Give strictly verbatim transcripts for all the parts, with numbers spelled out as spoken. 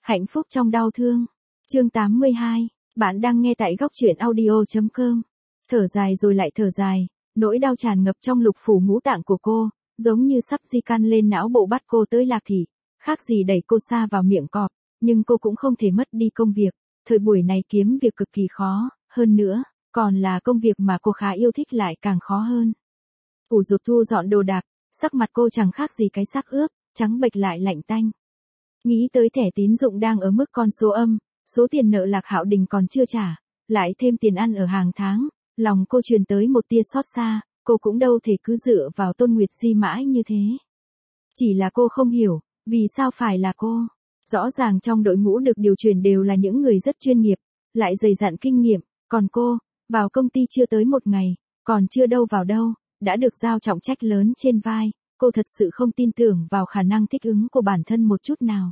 Hạnh phúc trong đau thương. Chương tám mươi hai. Bạn đang nghe tại góc truyện audio chấm com. Thở dài rồi lại thở dài, nỗi đau tràn ngập trong lục phủ ngũ tạng của cô, giống như sắp di căn lên não bộ bắt cô tới Lạc Thị, khác gì đẩy cô xa vào miệng cọp, nhưng cô cũng không thể mất đi công việc. Thời buổi này kiếm việc cực kỳ khó, hơn nữa, còn là công việc mà cô khá yêu thích lại càng khó hơn. Ủ rụt thu dọn đồ đạc, sắc mặt cô chẳng khác gì cái xác ướp, trắng bệch lại lạnh tanh. Nghĩ tới thẻ tín dụng đang ở mức con số âm, số tiền nợ Lạc Hạo Đình còn chưa trả, lại thêm tiền ăn ở hàng tháng, lòng cô truyền tới một tia xót xa, cô cũng đâu thể cứ dựa vào Tôn Nguyệt Di mãi như thế. Chỉ là cô không hiểu, vì sao phải là cô? Rõ ràng trong đội ngũ được điều chuyển đều là những người rất chuyên nghiệp, lại dày dặn kinh nghiệm, còn cô, vào công ty chưa tới một ngày, còn chưa đâu vào đâu, đã được giao trọng trách lớn trên vai, cô thật sự không tin tưởng vào khả năng thích ứng của bản thân một chút nào.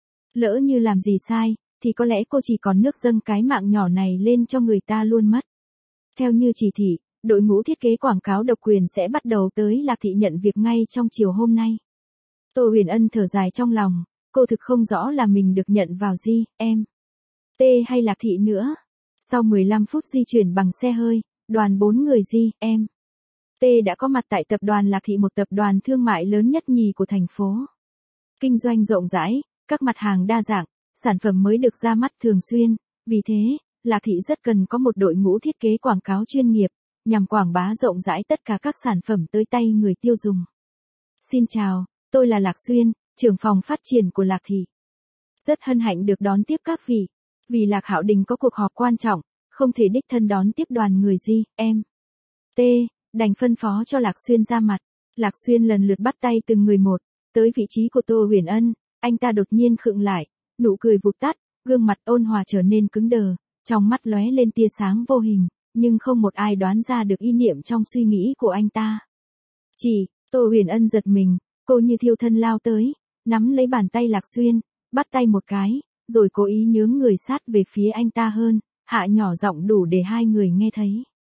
Lỡ như làm gì sai, thì có lẽ cô chỉ còn nước dâng cái mạng nhỏ này lên cho người ta luôn mất. Theo như chỉ thị, đội ngũ thiết kế quảng cáo độc quyền sẽ bắt đầu tới Lạc Thị nhận việc ngay trong chiều hôm nay. Tô Huyền Ân thở dài trong lòng, cô thực không rõ là mình được nhận vào G, em, T hay Lạc Thị nữa. Sau mười lăm phút di chuyển bằng xe hơi, đoàn bốn người G, em, T đã có mặt tại tập đoàn Lạc Thị, một tập đoàn thương mại lớn nhất nhì của thành phố. Kinh doanh rộng rãi, các mặt hàng đa dạng, sản phẩm mới được ra mắt thường xuyên, vì thế, Lạc Thị rất cần có một đội ngũ thiết kế quảng cáo chuyên nghiệp, nhằm quảng bá rộng rãi tất cả các sản phẩm tới tay người tiêu dùng. Xin chào, tôi là Lạc Xuyên, trưởng phòng phát triển của Lạc Thị. Rất hân hạnh được đón tiếp các vị, vì Lạc Hạo Đình có cuộc họp quan trọng, không thể đích thân đón tiếp đoàn người G, em, T, đành phân phó cho Lạc Xuyên ra mặt. Lạc Xuyên lần lượt bắt tay từng người một, tới vị trí của Tô Huyền Ân, anh ta đột nhiên khựng lại, nụ cười vụt tắt, gương mặt ôn hòa trở nên cứng đờ, trong mắt lóe lên tia sáng vô hình, nhưng không một ai đoán ra được ý niệm trong suy nghĩ của anh ta. Chỉ, Tô Huyền Ân giật mình, cô như thiêu thân lao tới, nắm lấy bàn tay Lạc Xuyên, bắt tay một cái, rồi cố ý nhướng người sát về phía anh ta hơn, hạ nhỏ giọng đủ để hai người nghe thấy.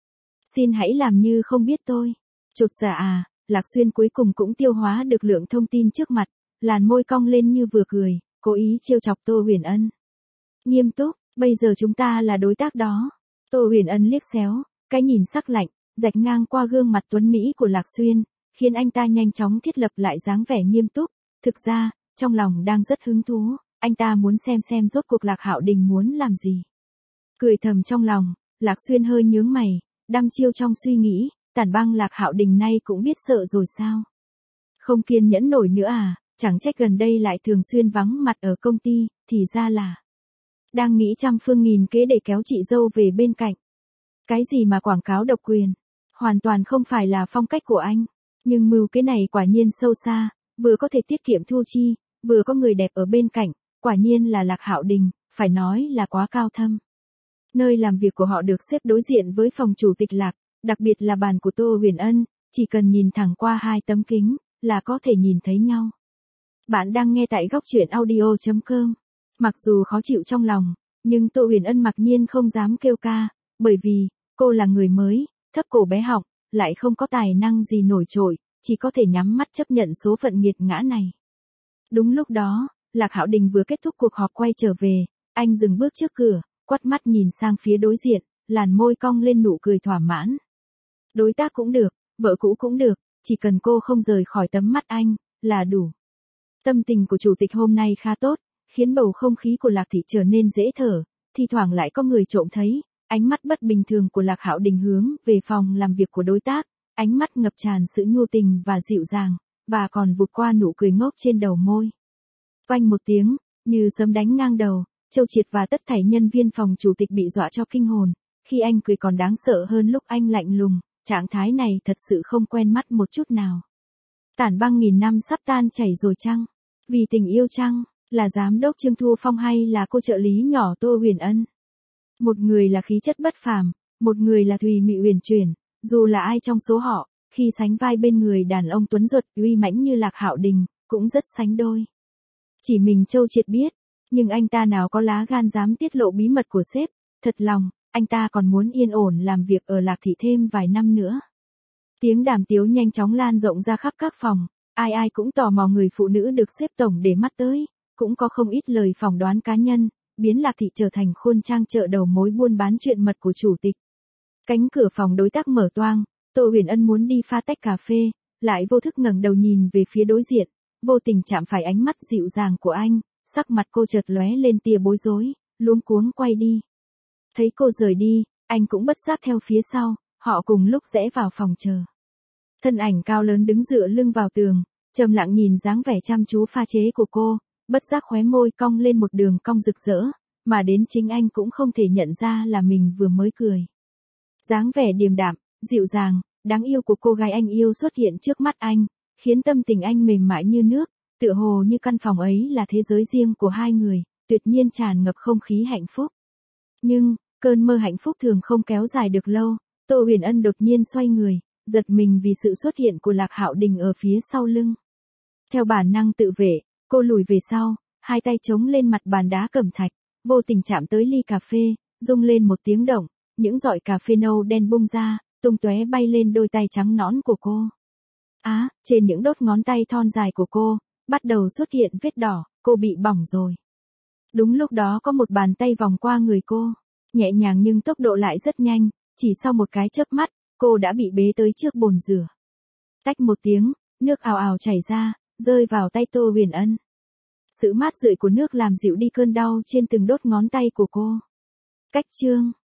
Xin hãy làm như không biết tôi. Chột dạ à, Lạc Xuyên cuối cùng cũng tiêu hóa được lượng thông tin trước mặt, làn môi cong lên như vừa cười, cố ý trêu chọc Tô Huyền Ân. Nghiêm túc, bây giờ chúng ta là đối tác đó. Tô Huyền Ân liếc xéo, cái nhìn sắc lạnh, rạch ngang qua gương mặt tuấn mỹ của Lạc Xuyên, khiến anh ta nhanh chóng thiết lập lại dáng vẻ nghiêm túc. Thực ra, trong lòng đang rất hứng thú, anh ta muốn xem xem rốt cuộc Lạc Hạo Đình muốn làm gì. Cười thầm trong lòng, Lạc Xuyên hơi nhướng mày, đăm chiêu trong suy nghĩ, Tản Băng Lạc Hạo Đình nay cũng biết sợ rồi sao? Không kiên nhẫn nổi nữa à, chẳng trách gần đây lại thường xuyên vắng mặt ở công ty, thì ra là đang nghĩ trăm phương nghìn kế để kéo chị dâu về bên cạnh. Cái gì mà quảng cáo độc quyền, hoàn toàn không phải là phong cách của anh, nhưng mưu kế này quả nhiên sâu xa, vừa có thể tiết kiệm thu chi, vừa có người đẹp ở bên cạnh, quả nhiên là Lạc Hạo Đình, phải nói là quá cao thâm. Nơi làm việc của họ được xếp đối diện với phòng chủ tịch Lạc, đặc biệt là bàn của Tô Huyền Ân, chỉ cần nhìn thẳng qua hai tấm kính, là có thể nhìn thấy nhau. Bạn đang nghe tại góc truyện audio chấm com. Mặc dù khó chịu trong lòng, nhưng Tô Huyền Ân mặc nhiên không dám kêu ca, bởi vì, cô là người mới, thấp cổ bé họng, lại không có tài năng gì nổi trội, chỉ có thể nhắm mắt chấp nhận số phận nghiệt ngã này. Đúng lúc đó, Lạc Hạo Đình vừa kết thúc cuộc họp quay trở về, anh dừng bước trước cửa, quắt mắt nhìn sang phía đối diện, làn môi cong lên nụ cười thỏa mãn. Đối tác cũng được, vợ cũ cũng được, chỉ cần cô không rời khỏi tấm mắt anh, là đủ. Tâm tình của chủ tịch hôm nay khá tốt, khiến bầu không khí của Lạc Thị trở nên dễ thở, thi thoảng lại có người trộm thấy, ánh mắt bất bình thường của Lạc Hạo Đình hướng về phòng làm việc của đối tác, ánh mắt ngập tràn sự nhu tình và dịu dàng, và còn vụt qua nụ cười ngốc trên đầu môi. Oanh một tiếng, như sấm đánh ngang đầu, Châu Triệt và tất thảy nhân viên phòng chủ tịch bị dọa cho kinh hồn, khi anh cười còn đáng sợ hơn lúc anh lạnh lùng, trạng thái này thật sự không quen mắt một chút nào. Tản Băng nghìn năm sắp tan chảy rồi chăng? Vì tình yêu chăng? Là giám đốc Trương Thu Phong hay là cô trợ lý nhỏ Tô Huyền Ân? Một người là khí chất bất phàm, một người là thùy mị huyền chuyển, dù là ai trong số họ, khi sánh vai bên người đàn ông tuấn ruột uy mãnh như Lạc Hạo Đình, cũng rất sánh đôi. Chỉ mình Châu Triệt biết, nhưng anh ta nào có lá gan dám tiết lộ bí mật của sếp, thật lòng, anh ta còn muốn yên ổn làm việc ở Lạc Thị thêm vài năm nữa. Tiếng đàm tiếu nhanh chóng lan rộng ra khắp các phòng, ai ai cũng tò mò người phụ nữ được xếp tổng để mắt tới, cũng có không ít lời phỏng đoán cá nhân, biến Lạc Thị trở thành khuôn trang chợ đầu mối buôn bán chuyện mật của chủ tịch. Cánh cửa phòng đối tác mở toang, Tô Huyền Ân muốn đi pha tách cà phê, lại vô thức ngẩng đầu nhìn về phía đối diện, vô tình chạm phải ánh mắt dịu dàng của anh, sắc mặt cô chợt lóe lên tia bối rối, luống cuống quay đi. Thấy cô rời đi, anh cũng bất giác theo phía sau, họ cùng lúc rẽ vào phòng chờ. Thân ảnh cao lớn đứng dựa lưng vào tường, trầm lặng nhìn dáng vẻ chăm chú pha chế của cô, bất giác khóe môi cong lên một đường cong rực rỡ, mà đến chính anh cũng không thể nhận ra là mình vừa mới cười. Dáng vẻ điềm đạm, dịu dàng, đáng yêu của cô gái anh yêu xuất hiện trước mắt anh, khiến tâm tình anh mềm mại như nước, tựa hồ như căn phòng ấy là thế giới riêng của hai người, tuyệt nhiên tràn ngập không khí hạnh phúc. Nhưng, cơn mơ hạnh phúc thường không kéo dài được lâu, Tô Huyền Ân đột nhiên xoay người, giật mình vì sự xuất hiện của Lạc Hạo Đình ở phía sau lưng. Theo bản năng tự vệ, cô lùi về sau, hai tay chống lên mặt bàn đá cẩm thạch, vô tình chạm tới ly cà phê, rung lên một tiếng động, những giọt cà phê nâu đen bung ra, tung tóe bay lên đôi tay trắng nõn của cô. Á, à, trên những đốt ngón tay thon dài của cô, bắt đầu xuất hiện vết đỏ, cô bị bỏng rồi. Đúng lúc đó có một bàn tay vòng qua người cô, nhẹ nhàng nhưng tốc độ lại rất nhanh, chỉ sau một cái chớp mắt, cô đã bị bế tới trước bồn rửa. Tách một tiếng, nước ào ào chảy ra, rơi vào tay Tô Huyền Ân. Sự mát rượi của nước làm dịu đi cơn đau trên từng đốt ngón tay của cô. Cách chương